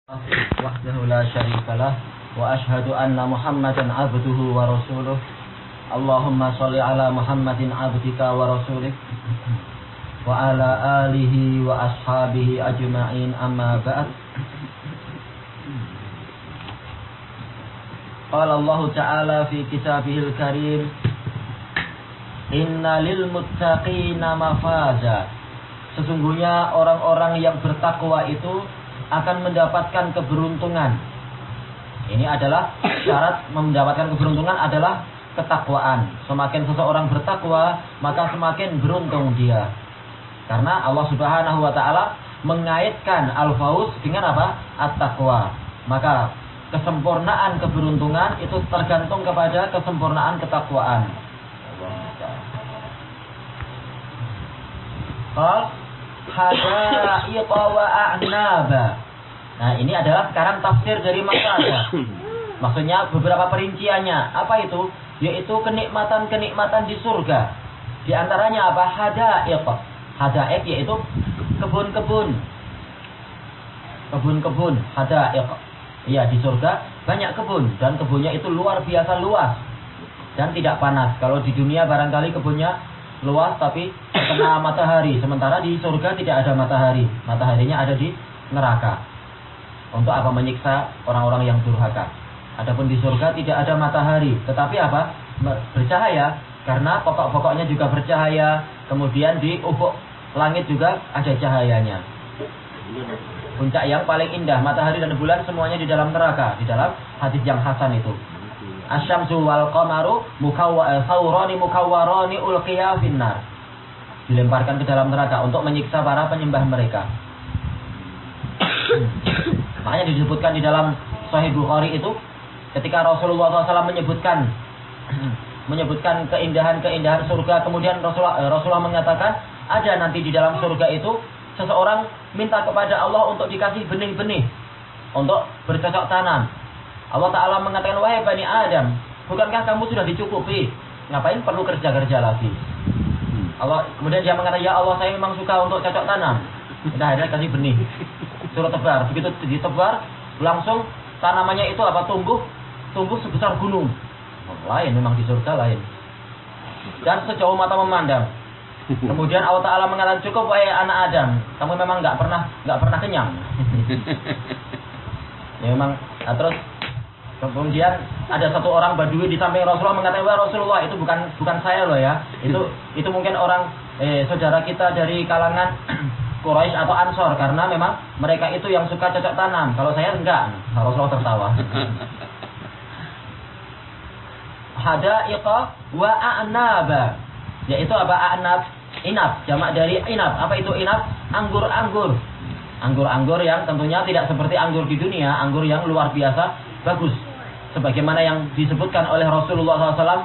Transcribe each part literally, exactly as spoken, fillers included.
wahdahu la syarikalah wa ashhadu anna Muhammadan abduhu wa rasuluh. Allahumma shalli ala Muhammadin abdika wa rasulih wa ala alihi wa ashabihi ajma'in, amma ba'd. Qala Allah Ta'ala fi kitabihil karim, inna lil muttaqina mafaza. Sesungguhnya orang-orang yang bertakwa itu akan mendapatkan keberuntungan. Ini adalah syarat mendapatkan keberuntungan adalah ketakwaan. Semakin seseorang bertakwa, maka semakin beruntung dia. Karena Allah Subhanahu wa taala mengaitkan al-fauz dengan apa? At-taqwa. Maka kesempurnaan keberuntungan itu tergantung kepada kesempurnaan ketakwaan. Qal hadaiqa wa a'naba. Nah, ini adalah sekarang tafsir dari masalah. Maksudnya beberapa perinciannya. Apa itu? Yaitu kenikmatan-kenikmatan di surga. Di antaranya apa? Hadaiq. Hadaiq yaitu kebun-kebun. Kebun-kebun, hadaiq. Iya, di surga banyak kebun dan kebunnya itu luar biasa luas dan tidak panas. Kalau di dunia barangkali kebunnya luas tapi kena matahari, sementara di surga tidak ada matahari. Mataharinya ada di neraka. Untuk apa? Menyiksa orang-orang yang durhaka. Adapun di surga tidak ada matahari, tetapi apa? Bercahaya, karena pokok-pokoknya juga bercahaya. Kemudian di ufuk langit juga ada cahayanya. Puncak yang paling indah, matahari dan bulan semuanya di dalam neraka, di dalam hadis yang hasan itu. Asyamsu wal qamaru mukawwarani mukawwarani ulqiya finnar. Dilemparkan ke dalam neraka untuk menyiksa para penyembah mereka. Makanya disebutkan di dalam Sahih Bukhari itu, ketika Rasulullah shallallahu alaihi wasallam menyebutkan menyebutkan keindahan-keindahan surga, kemudian Rasulullah, Rasulullah mengatakan ada nanti di dalam surga itu seseorang minta kepada Allah untuk dikasih benih-benih untuk bercocok tanam. Allah Ta'ala mengatakan, wahai Bani Adam, bukankah kamu sudah dicukupi? Ngapain perlu kerja-kerja lagi? Allah, kemudian dia mengatakan, ya Allah, saya memang suka untuk cocok tanam. Udah, akhirnya kasih benih, suruh tebar. Begitu ditebar, langsung tanamannya itu apa? Tumbuh, tumbuh sebesar gunung. Oh, lain, memang di surga lain. Dan sejauh mata memandang. Kemudian Allah Ta'ala mengatakan, cukup wahai anak Adam, kamu memang nggak pernah nggak pernah kenyang. Ya memang. Nah, terus kemudian ada satu orang Badui di samping Rasulullah mengatakan, wah Rasulullah, itu bukan bukan saya loh ya. Itu itu mungkin orang eh, saudara kita dari kalangan Quraisy atau Ansor, karena memang mereka itu yang suka cocok tanam. Kalau saya enggak. Nah, Rasulullah tertawa. Hadaiqa wa a'naba. Yaitu apa? A'nab, inab, jamak dari inab. Apa itu inab? Anggur-anggur. Anggur-anggur yang tentunya tidak seperti anggur di dunia, anggur yang luar biasa bagus. Sebagaimana yang disebutkan oleh Rasulullah shallallahu alaihi wasallam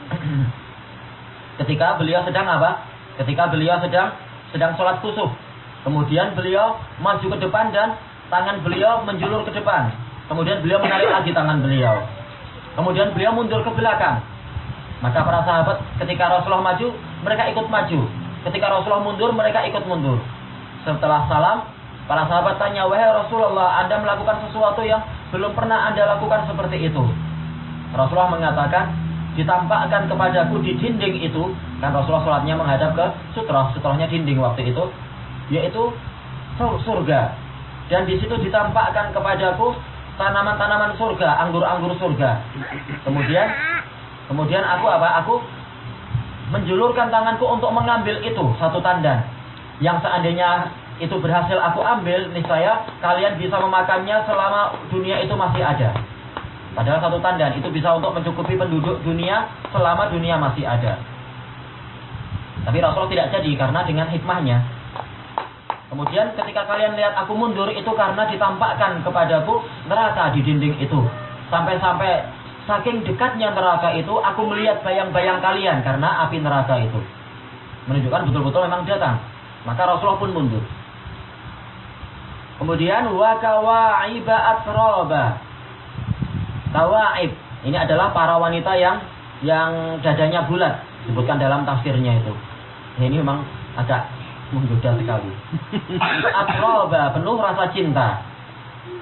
ketika beliau sedang apa? Ketika beliau sedang sedang sholat kusuf. Kemudian beliau maju ke depan dan tangan beliau menjulur ke depan. Kemudian beliau menarik lagi tangan beliau. Kemudian beliau mundur ke belakang. Maka para sahabat ketika Rasulullah maju, mereka ikut maju. Ketika Rasulullah mundur, mereka ikut mundur. Setelah salam, para sahabat tanya, wahai Rasulullah, Anda melakukan sesuatu yang belum pernah Anda lakukan seperti itu. Rasulullah mengatakan, ditampakkan kepadaku di dinding itu, kan Rasulullah sholatnya menghadap ke sutrah, sutrahnya dinding waktu itu, yaitu surga. Dan di situ ditampakkan kepadaku tanaman-tanaman surga, anggur-anggur surga. Kemudian Kemudian aku apa? Aku menjulurkan tanganku untuk mengambil itu, satu tandan. Yang seandainya itu berhasil aku ambil, niscaya kalian bisa memakannya selama dunia itu masih ada. Padahal satu tandan itu bisa untuk mencukupi penduduk dunia selama dunia masih ada. Tapi Rasulullah tidak jadi karena dengan hikmahnya. Kemudian ketika kalian lihat aku mundur, itu karena ditampakkan kepadaku neraka di dinding itu. Sampai-sampai saking dekatnya neraka itu, aku melihat bayang-bayang kalian karena api neraka itu. Menunjukkan betul-betul memang datang. Maka Rasulullah pun mundur. Kemudian wa kawaiba atraba. Kawaib, ini adalah para wanita yang yang dadanya bulat, disebutkan dalam tafsirnya itu. Ini memang agak menggoda sekali. Atraba, penuh rasa cinta.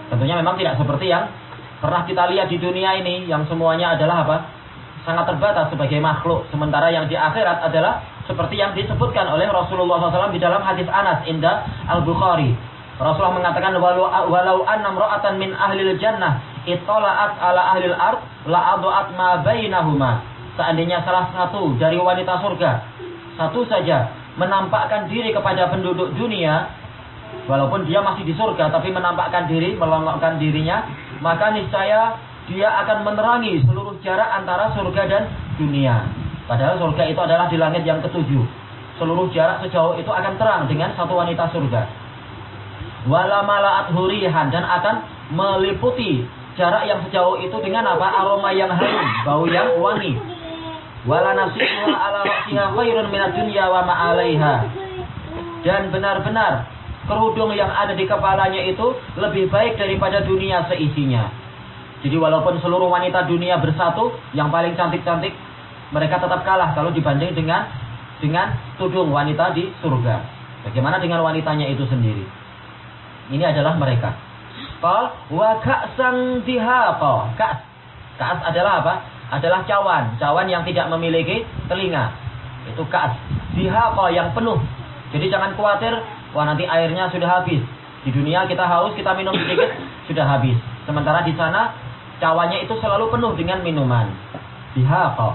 Tentunya memang tidak seperti yang pernah kita lihat di dunia ini, yang semuanya adalah apa? Sangat terbatas sebagai makhluk. Sementara yang di akhirat adalah seperti yang disebutkan oleh Rasulullah shallallahu alaihi wasallam di dalam hadis Anas inda Al-Bukhari. Rasulullah mengatakan, walau, walau annam ra'atan min ahlil jannah itola'at ala ahlil ard la'adu'at ma bainahuma. Seandainya salah satu dari wanita surga, satu saja, menampakkan diri kepada penduduk dunia, walaupun dia masih di surga, tapi menampakkan diri, melongokkan dirinya, maka niscaya dia akan menerangi seluruh jarak antara surga dan dunia. Padahal surga itu adalah di langit yang ketujuh. Seluruh jarak sejauh itu akan terang dengan satu wanita surga. Wala mala'at hurihan, dan akan meliputi jarak yang sejauh itu dengan apa? Aroma yang harum, bau yang wangi. Wala nasiha ala ra'siha khairun minad dunya wa ma 'alaiha. Dan benar-benar kerudung yang ada di kepalanya itu lebih baik daripada dunia seisinya. Jadi walaupun seluruh wanita dunia bersatu, yang paling cantik-cantik, mereka tetap kalah kalau dibanding dengan dengan tudung wanita di surga. Bagaimana dengan wanitanya itu sendiri? Ini adalah mereka. Qal wa ka'san dihaqa. Ka'as. Ka'as adalah apa? Adalah cawan, cawan yang tidak memiliki telinga. Itu ka'as. Dihaqa, yang penuh. Jadi jangan khawatir, wah nanti airnya sudah habis. Di dunia kita haus, kita minum sedikit, sudah habis. Sementara di sana cawannya itu selalu penuh dengan minuman. Dihaqa.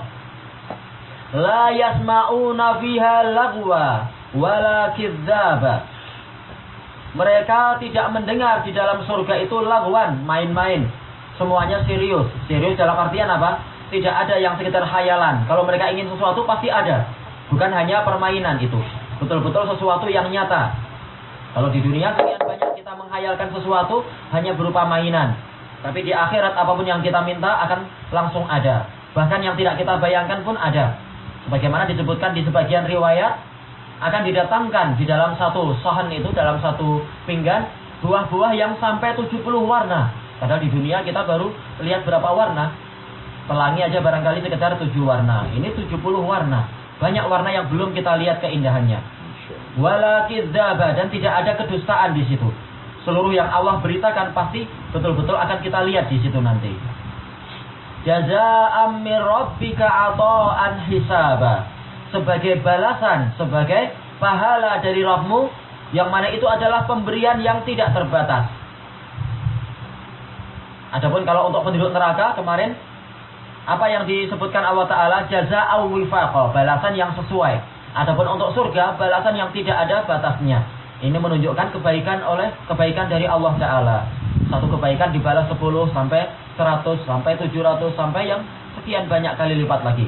La yasma'una fiha lagwa wala kidzaba. Mereka tidak mendengar di dalam surga itu lagwan, main-main. Semuanya serius. Serius dalam artian apa? Tidak ada yang sekedar khayalan. Kalau mereka ingin sesuatu pasti ada. Bukan hanya permainan itu. Betul-betul sesuatu yang nyata. Kalau di dunia sekian banyak kita menghayalkan sesuatu hanya berupa mainan. Tapi di akhirat apapun yang kita minta akan langsung ada. Bahkan yang tidak kita bayangkan pun ada. Sebagaimana disebutkan di sebagian riwayat, akan didatangkan di dalam satu sahan itu, dalam satu pinggan, buah-buah yang sampai tujuh puluh warna. Padahal di dunia kita baru lihat berapa warna. Pelangi aja barangkali sekitar tujuh warna. Ini tujuh puluh warna. Banyak warna yang belum kita lihat keindahannya. Wala kidzaba, dan tidak ada kedustaan di situ. Seluruh yang Allah beritakan pasti betul-betul akan kita lihat di situ nanti. Jazaa'an min rabbika 'ata'an hisaba. Sebagai balasan, sebagai pahala dari Rabb-Mu, yang mana itu adalah pemberian yang tidak terbatas. Adapun kalau untuk penduduk neraka kemarin, apa yang disebutkan Allah Ta'ala, jazaa'u wifaqa, balasan yang sesuai. Adapun untuk surga, balasan yang tidak ada batasnya. Ini menunjukkan kebaikan oleh kebaikan dari Allah Ta'ala. Satu kebaikan dibalas sepuluh sampai seratus sampai tujuh ratus sampai yang sekian banyak kali lipat lagi.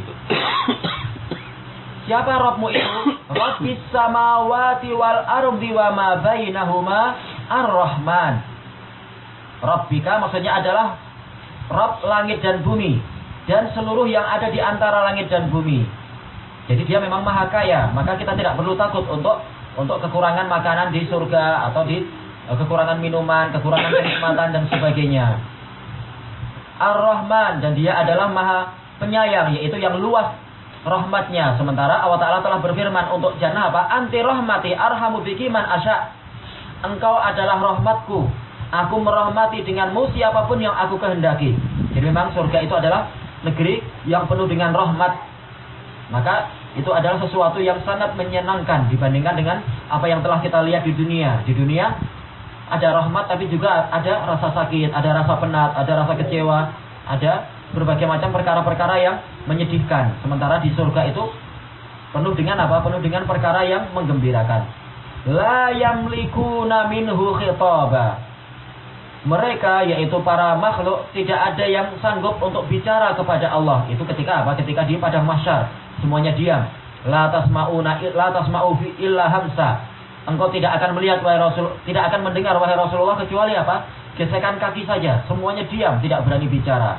Siapa Rabb-Mu itu? Rabbis samawati wal ardi wa ma bainahuma ar-Rahman. Rabbika maksudnya adalah Rabb langit dan bumi dan seluruh yang ada di antara langit dan bumi. Jadi dia memang maha kaya, maka kita tidak perlu takut untuk untuk kekurangan makanan di surga atau di kekurangan minuman, kekurangan kenikmatan dan sebagainya. Ar-Rahman, dan dia adalah maha penyayang, yaitu yang luas rahmatnya. Sementara Allah Ta'ala telah berfirman untuk jannah apa? Anti rahmati arhamu biki man asya. Engkau adalah rahmatku, aku merahmati denganmu siapapun yang aku kehendaki. Jadi memang surga itu adalah negeri yang penuh dengan rahmat. Maka itu adalah sesuatu yang sangat menyenangkan dibandingkan dengan apa yang telah kita lihat di dunia. Di dunia ada rahmat tapi juga ada rasa sakit, ada rasa penat, ada rasa kecewa, ada berbagai macam perkara-perkara yang menyedihkan. Sementara di surga itu penuh dengan apa? Penuh dengan perkara yang menggembirakan. La yamlikuna minhu khitaba. Mereka, yaitu para makhluk, tidak ada yang sanggup untuk bicara kepada Allah. Itu ketika apa? Ketika di padang mahsyar, semuanya diam. La tasma'una la tasma'u illa hamsa. Engkau tidak akan melihat wahai Rasul, tidak akan mendengar wahai Rasulullah kecuali apa? Gesekan kaki saja. Semuanya diam, tidak berani bicara.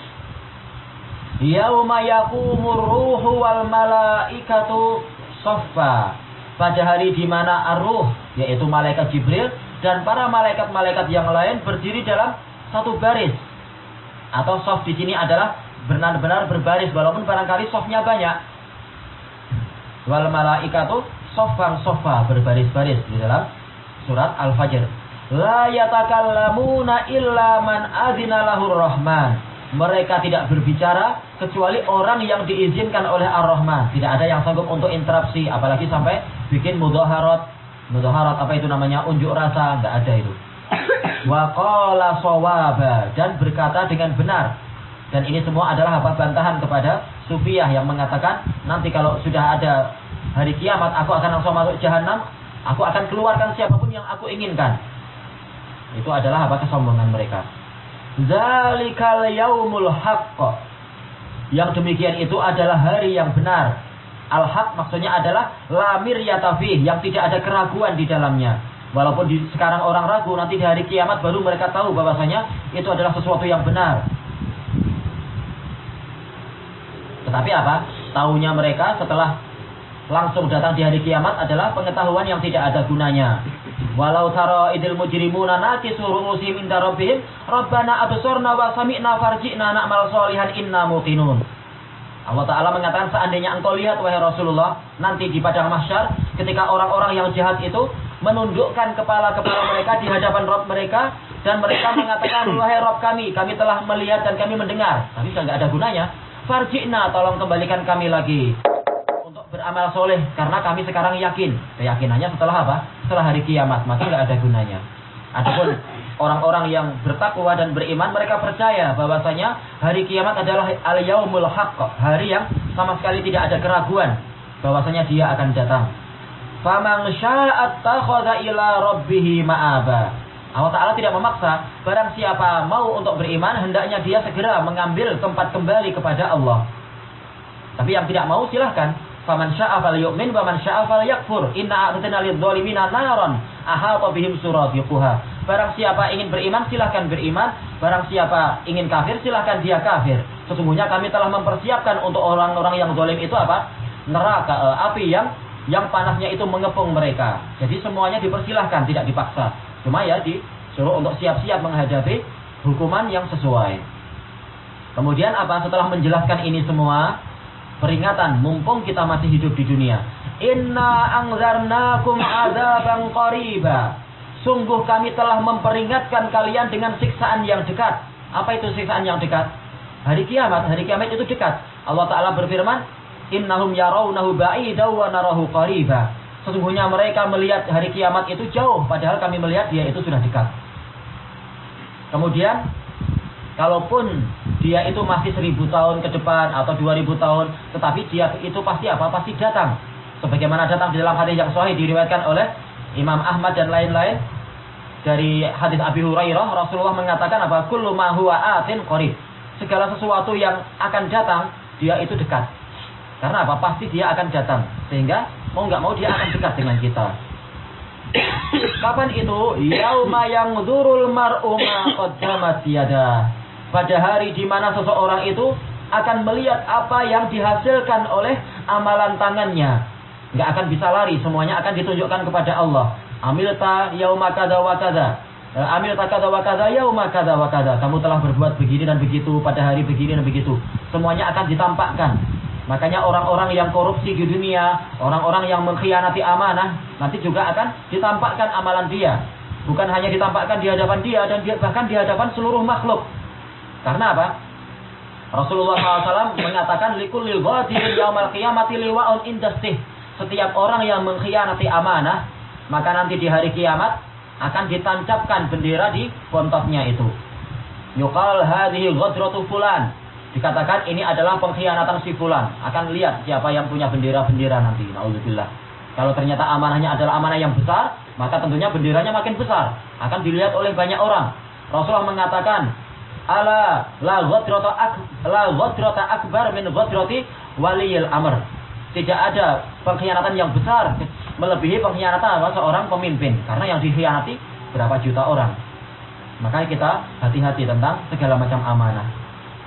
Yauma yaqumur ruhu wal malaikatu shaffa. Pada hari di mana ar-ruh, yaitu malaikat Jibril dan para malaikat-malaikat yang lain berdiri dalam satu baris. Atau shaf di sini adalah benar-benar berbaris, walaupun barangkali shafnya banyak. Wal malaikatu shaffan shaffa, berbaris-baris di dalam surat Al-Fajr. La yatakallamuna illa man azina lahur rahman. Mereka tidak berbicara kecuali orang yang diizinkan oleh Ar-Rahman. Tidak ada yang sanggup untuk interupsi, apalagi sampai bikin mudhaharat. Mudhaharat apa itu namanya? Unjuk rasa, enggak ada itu. Wa qala shawaba, dan berkata dengan benar. Dan ini semua adalah apa? Bantahan kepada Sufiyah yang mengatakan nanti kalau sudah ada hari kiamat aku akan langsung masuk jahanam, aku akan keluarkan siapapun yang aku inginkan. Itu adalah apa? Kesombongan mereka. Zalikal yaumul haqq. Yang demikian itu adalah hari yang benar. Al-haq maksudnya adalah la miryata fih, yang tidak ada keraguan di dalamnya. Walaupun di, sekarang orang ragu, nanti di hari kiamat baru mereka tahu bahwasanya itu adalah sesuatu yang benar. Tetapi apa? Taunya mereka setelah langsung datang di hari kiamat adalah pengetahuan yang tidak ada gunanya. Walau tara idil mujrimuna nakisu ru'usihim inda rabbihim rabbana absorna wa sami'na farji'na na'mal sholihan inna muqinun. Allah Ta'ala mengatakan seandainya engkau lihat wahai Rasulullah nanti di padang mahsyar ketika orang-orang yang jahat itu menundukkan kepala-kepala mereka di hadapan Rabb mereka dan mereka mengatakan wahai Rabb kami, kami telah melihat dan kami mendengar, tapi sudah tidak ada gunanya. Farji'na, tolong kembalikan kami lagi untuk beramal soleh karena kami sekarang yakin. Keyakinannya setelah apa? Setelah hari kiamat, maka tidak ada gunanya. Adapun orang-orang yang bertakwa dan beriman, mereka percaya bahwasanya hari kiamat adalah al-yaumul haqq, hari yang sama sekali tidak ada keraguan bahwasanya dia akan datang. Faman syaa'a attakhadha ila rabbih ma'aba. Allah Ta'ala tidak memaksa, barang siapa mau untuk beriman hendaknya dia segera mengambil tempat kembali kepada Allah. Tapi yang tidak mau silahkan. Faman syaa'a falyu'min wa man syaa'a falyakfur. Inna a'tadna lidh-dhalimina naran ahata bihim suradiquha. Barang siapa ingin beriman silahkan beriman, barang siapa ingin kafir silahkan dia kafir. Sesungguhnya kami telah mempersiapkan untuk orang-orang yang zalim itu apa? Neraka, eh, api yang yang panasnya itu mengepung mereka. Jadi semuanya dipersilahkan, tidak dipaksa. Cuma ya disuruh untuk siap-siap menghadapi hukuman yang sesuai. Kemudian apa? Setelah menjelaskan ini semua, peringatan mumpung kita masih hidup di dunia. Inna anzarnakum adzaban qariba. Sungguh kami telah memperingatkan kalian dengan siksaan yang dekat. Apa itu siksaan yang dekat? Hari kiamat. Hari kiamat itu dekat. Allah Ta'ala berfirman, innahum yarawnahu ba'idaw wa narahu qariba. Sesungguhnya mereka melihat hari kiamat itu jauh, padahal kami melihat dia itu sudah dekat. Kemudian, kalaupun dia itu masih seribu tahun ke depan atau dua ribu tahun, tetapi dia itu pasti apa? Pasti datang. Sebagaimana datang di dalam hadis yang sahih diriwayatkan oleh Imam Ahmad dan lain-lain dari hadis Abi Hurairah, Rasulullah mengatakan apa? Kullu ma huwa atin qarib. Segala sesuatu yang akan datang, dia itu dekat. Karena apa? Pasti dia akan datang. Sehingga mau nggak mau dia akan dekat dengan kita. Kapan itu? Yauma yanzurul mar'u ma qaddamat yadah. Pada hari di mana seseorang itu akan melihat apa yang dihasilkan oleh amalan tangannya. Nggak akan bisa lari, semuanya akan ditunjukkan kepada Allah. Amilta yauma kada wa kada. Amilta kada wa kada yauma kada wa kada. Kamu telah berbuat begini dan begitu pada hari begini dan begitu. Semuanya akan ditampakkan. Makanya orang-orang yang korupsi di dunia, orang-orang yang mengkhianati amanah, nanti juga akan ditampakkan amalan dia. Bukan hanya ditampakkan di hadapan dia, dan dia, bahkan di hadapan seluruh makhluk. Karena apa? Rasulullah shallallahu alaihi wasallam mengatakan, likulil ghadirin yaumal qiyamati liwa'un indastih. Setiap orang yang mengkhianati amanah, maka nanti di hari kiamat akan ditancapkan bendera di bontotnya itu. Yuqal hadhihi ghadratu fulan. Dikatakan ini adalah pengkhianatan si fulan. Akan lihat siapa yang punya bendera-bendera nanti. Na'udzubillah. Kalau ternyata amanahnya adalah amanah yang besar, maka tentunya benderanya makin besar. Akan dilihat oleh banyak orang. Rasulullah mengatakan, ala la ghadrata ak la ghadrata akbar min ghadrati waliyil amr. Tidak ada pengkhianatan yang besar melebihi pengkhianatan apa? Seorang pemimpin. Karena yang dikhianati berapa juta orang. Makanya kita hati-hati tentang segala macam amanah.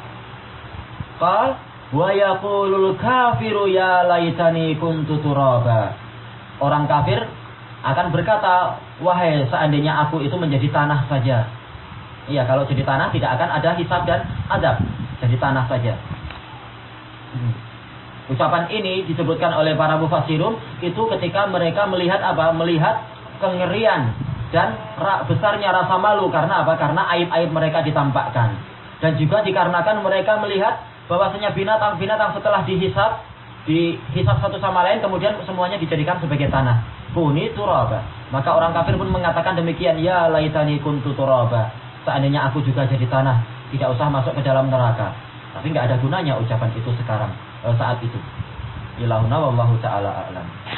Qal wa yaqulul kafiru ya laitani kuntu turaba. Orang kafir akan berkata, wahai seandainya aku itu menjadi tanah saja. Iya, kalau jadi tanah tidak akan ada hisab dan azab. Jadi tanah saja. Hmm. Ucapan ini disebutkan oleh para mufassirun itu ketika mereka melihat apa? Melihat kengerian dan ra, besarnya rasa malu karena apa? Karena aib-aib mereka ditampakkan. Dan juga dikarenakan mereka melihat bahwasanya binatang-binatang setelah dihisab, dihisab satu sama lain, kemudian semuanya dijadikan sebagai tanah. Kuni turaba. Maka orang kafir pun mengatakan demikian, ya laitani kuntu turaba. Seandainya aku juga jadi tanah, tidak usah masuk ke dalam neraka. Tapi nggak ada gunanya ucapan itu sekarang, saat itu. Ilahuna wallahu ta'ala a'lam.